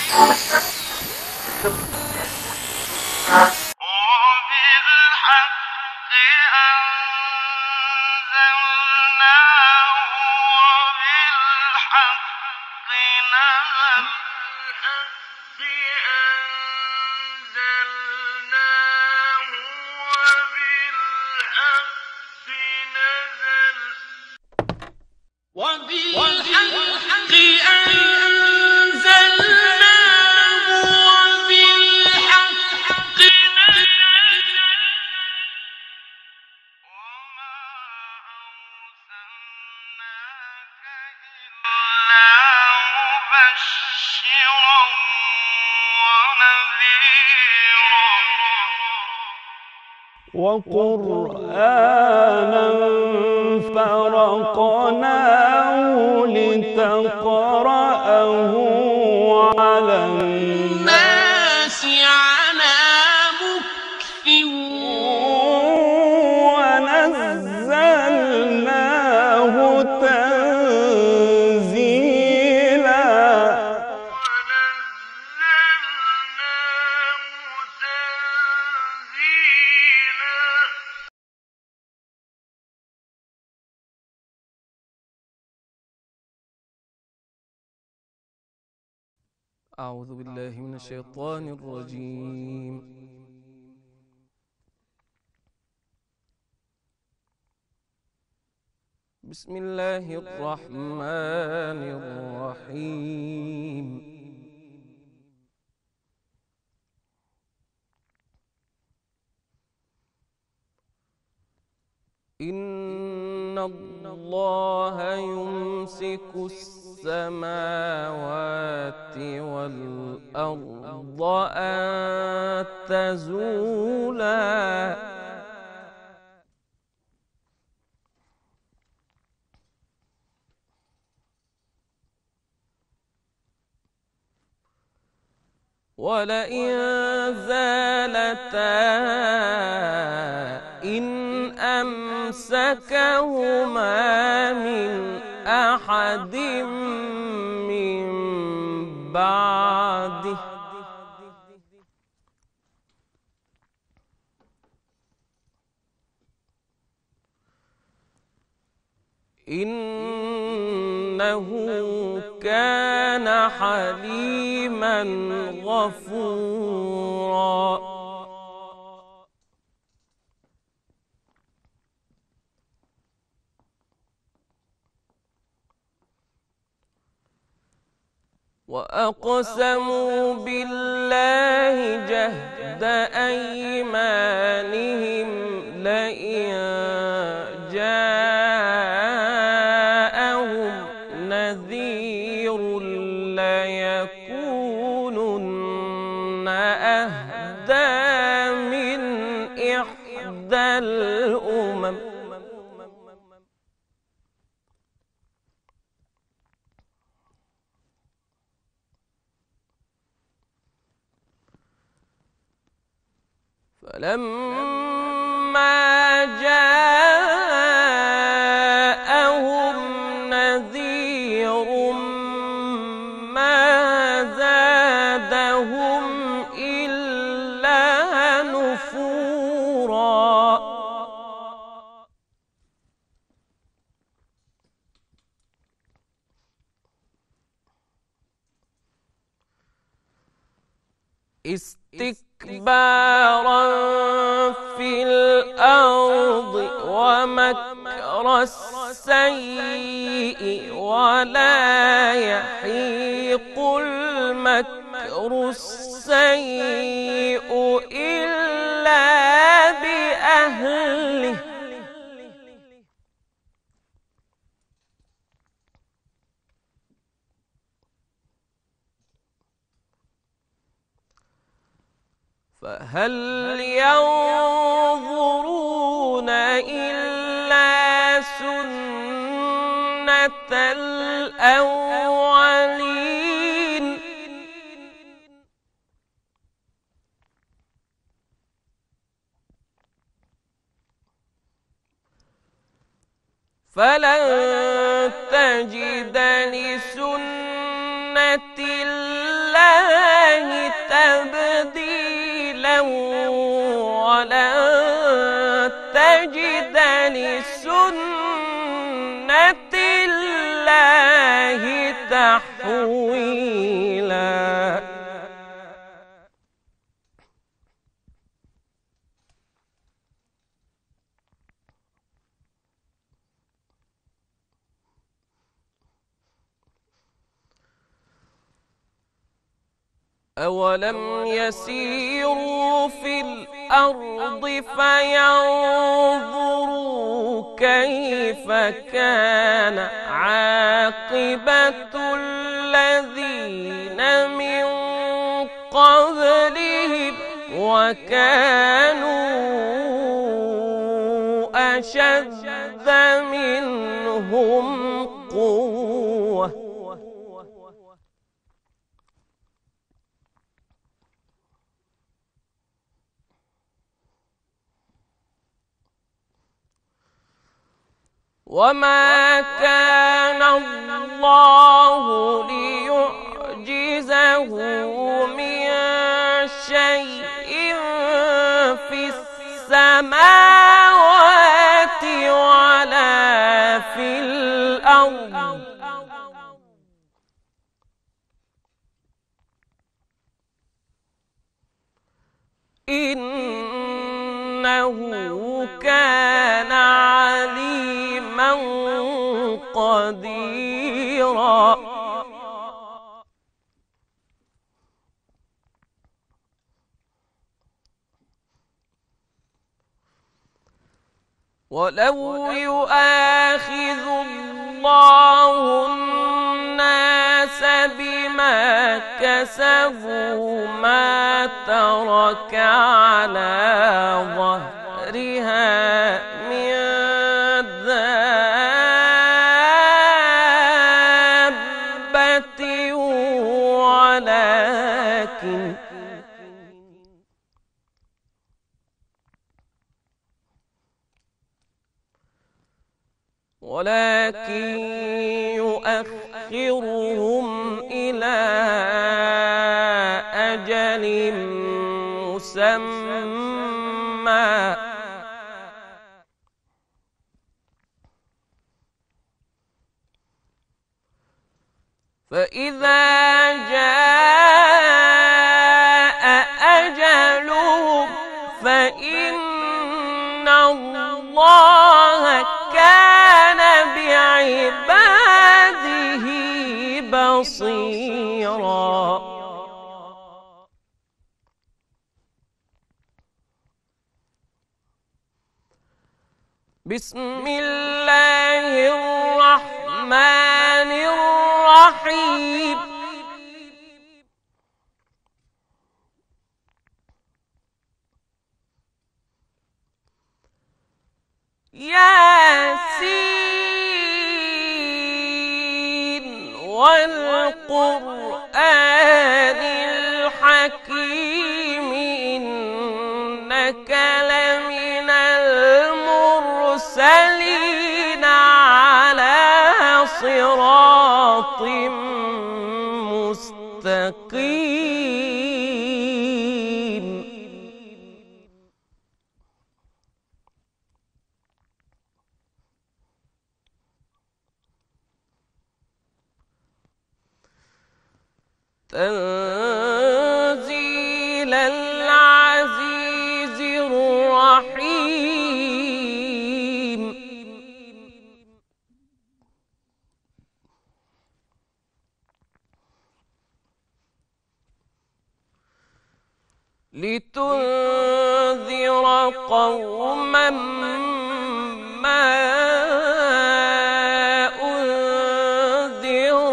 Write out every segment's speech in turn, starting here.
وقرآنا فرقناه لتقرأه على الناس على مكث ونزلناه تنزيلا. أعوذ بالله من الشيطان الرجيم. بسم الله الرحمن الرحيم. إن الله يمسك السماوات والأرض أن تزولا ولئن زالتا إن أمسكهما من أحد من بعده إنه كان حليما غفورا. وأقسموا بالله جهد أيمانهم لئن جاءهم نذير ليكونن أهدى من إحدى الأمم فلما جاءهم نذير ما زادهم إلا نفورا. استكبارا في الأرض ومكر السيء ولا يحيق المكر السيء إلا بأهله فهل ينظرون إلا سنة الأولين فلن تجد لسنة الله تأويلا أولم يسيروا في الأرض فينظروا كيف كان عاقبة الذين من قبلهم وكانوا أشد منهم قوة وما كان الله ليعجزه من شيء في السماوات ولا في الأرض إنه كان عليما قديرا ولو يؤاخذ الله الناس بما كسبوا ما ترك على ظهرها من دابة ولكن يؤخرهم إلى أجل مسمى فإذا جاء أجلهم فإن الله كان بعباده بصيرا بسم الله الرحمن الرحيم ياسين والقرآن الحكيم إنك لمن المرسلين على صراط مستقيم تنزيل العزيز الرحيم لتنذر قوما ما أنذر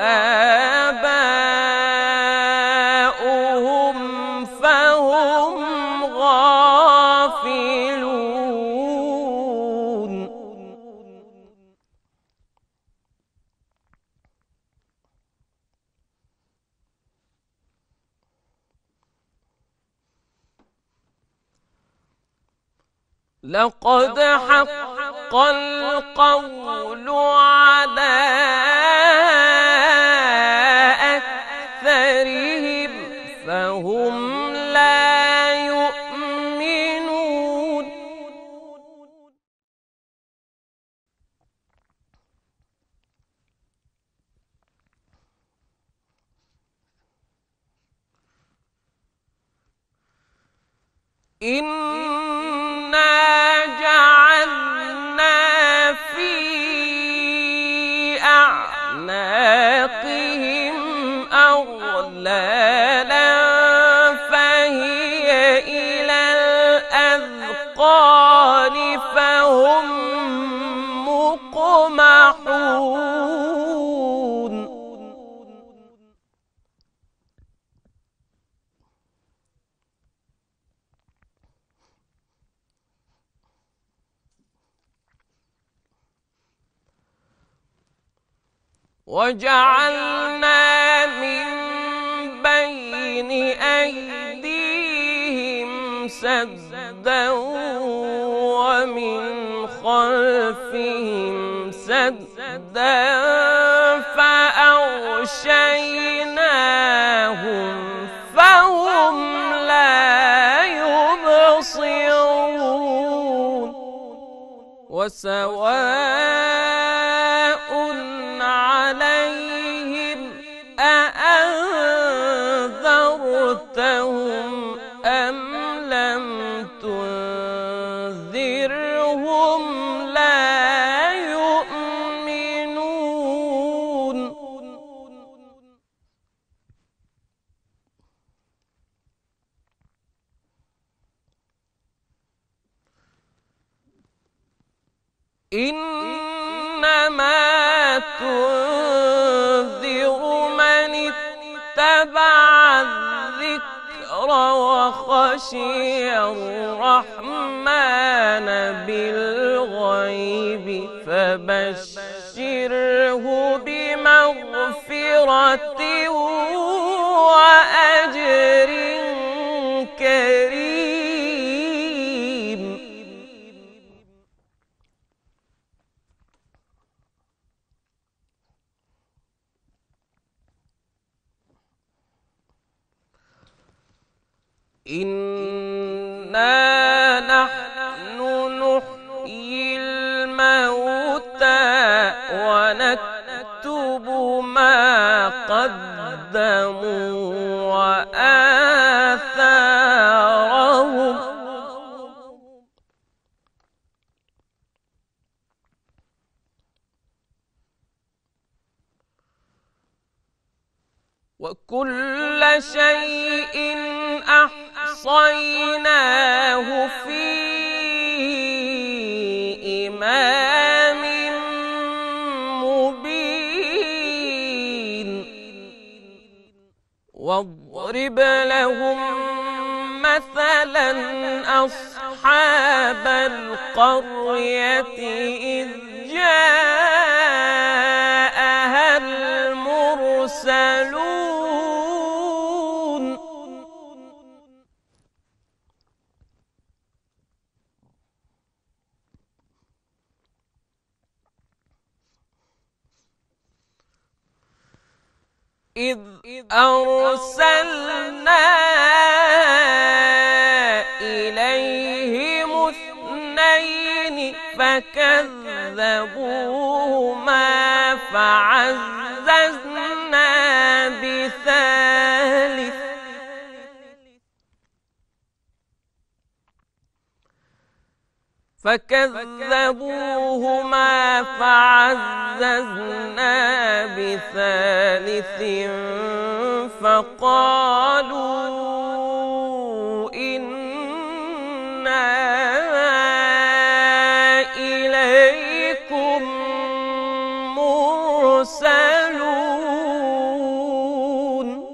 آباؤهم فهم غافلون لقد حق القول على أكثرهم فهم لا يؤمنون إنا جعلنا في أعناقهم أغلالا فهي إلى الأذقان فهم مقمحون وجعلنا من بين أيديهم سدا ومن خلفهم سدا فأغشيناهم فهم لا يبصرون وسواء عليهم أأنذرتهم أم لم تنذرهم لا يؤمنون إنما تنذر من اتبع الذكر وخشي الرحمن بالغيب فبشره بمغفرة وأجر كريم إنا نحن نحيي الموتى ونكتب ما قدموا وآثارهم وكل شيء أحصيناه في إمام مبين واضرب لهم مثلا أصحاب القرية إذ جاءها المرسلون إذ أرسلنا إليهم اثنين فكذبوهما فعززنا بثالث فقالوا إنا إليكم مرسلون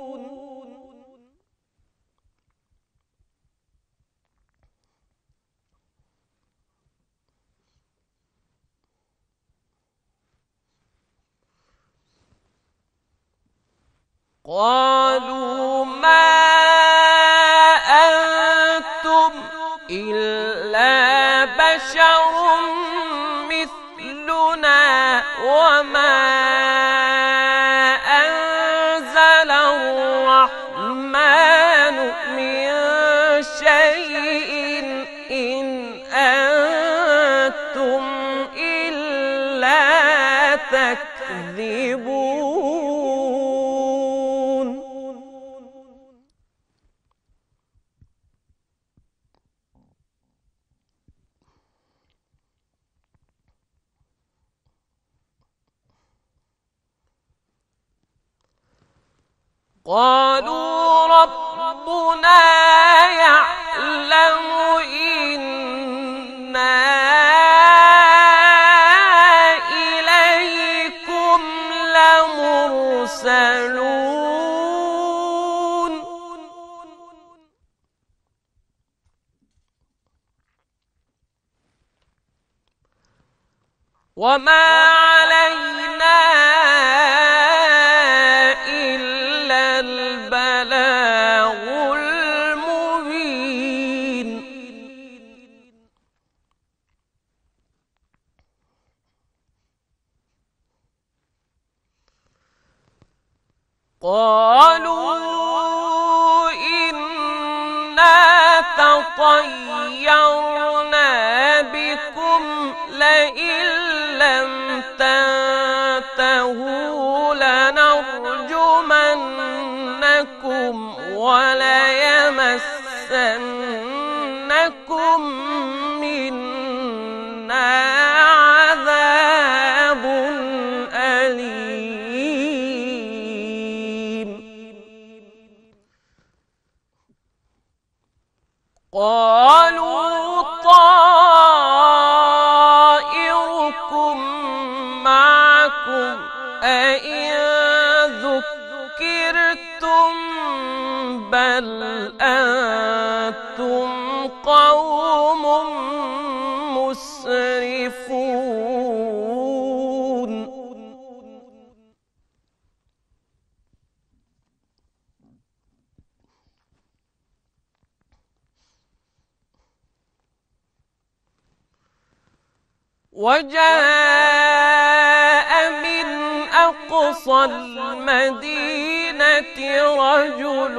قالوا ما أنتم إلا بشر مثلنا وما أنزل الرحمن من شيء إن أنتم إلا تكذبون قالوا ربنا يعلم إنا إليكم لمرسلون وما علينا إلا البلاغ المبين قالوا إنا تطيرنا بكم لئن لم تنتهوا لنرجمنكم وليمسنكم منا عذاب أليم قالوا طائركم معكم أئن ذكرتم بل أنتم قوم مسرفون وجاء من أقصى المدينة رجل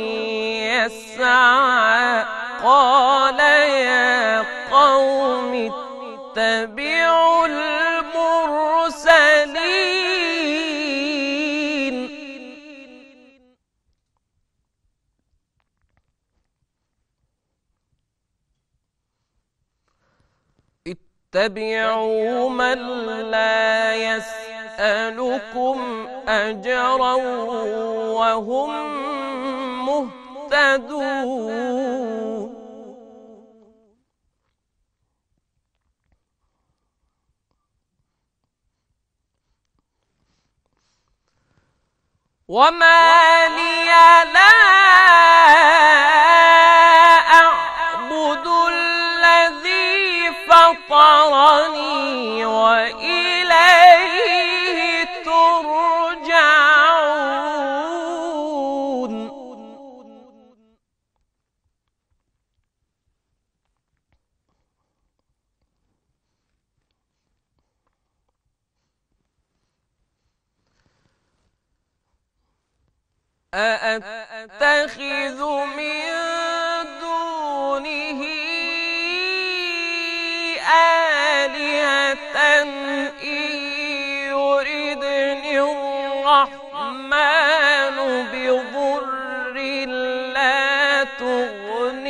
يسعى قال يا قوم اتبعوا المرسلين اتبعوا من لا يسألكم أجرا وهم مهتدون وما لي لا أعبد الذي فطرني وإليه ترجعون أأتخذ من دونه آلهة إن يردني الرحمن بضر لا تغن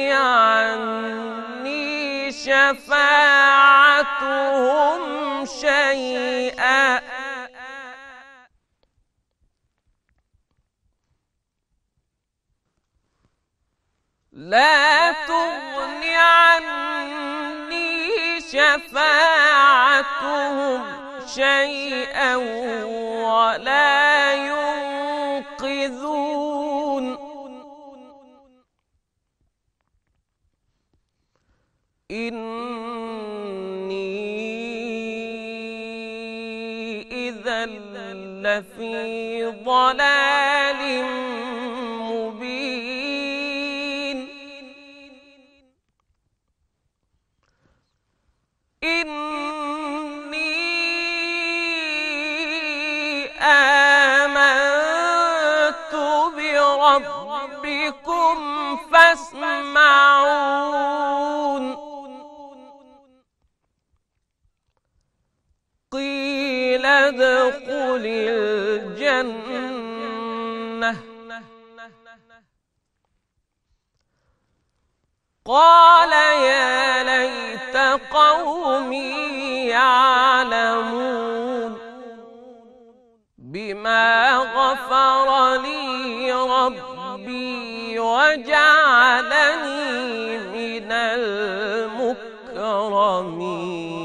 عني شفاعتهم شيئا لا تغن عني شفاعتهم شيئا ولا ينقذون إني إذا لفي ضلال مبين إني آمنت بربكم فاسمعون قيل ادخل الجنة قال يا ليت قومي يعلمون بما غفر لي وجعلني من المكرمين.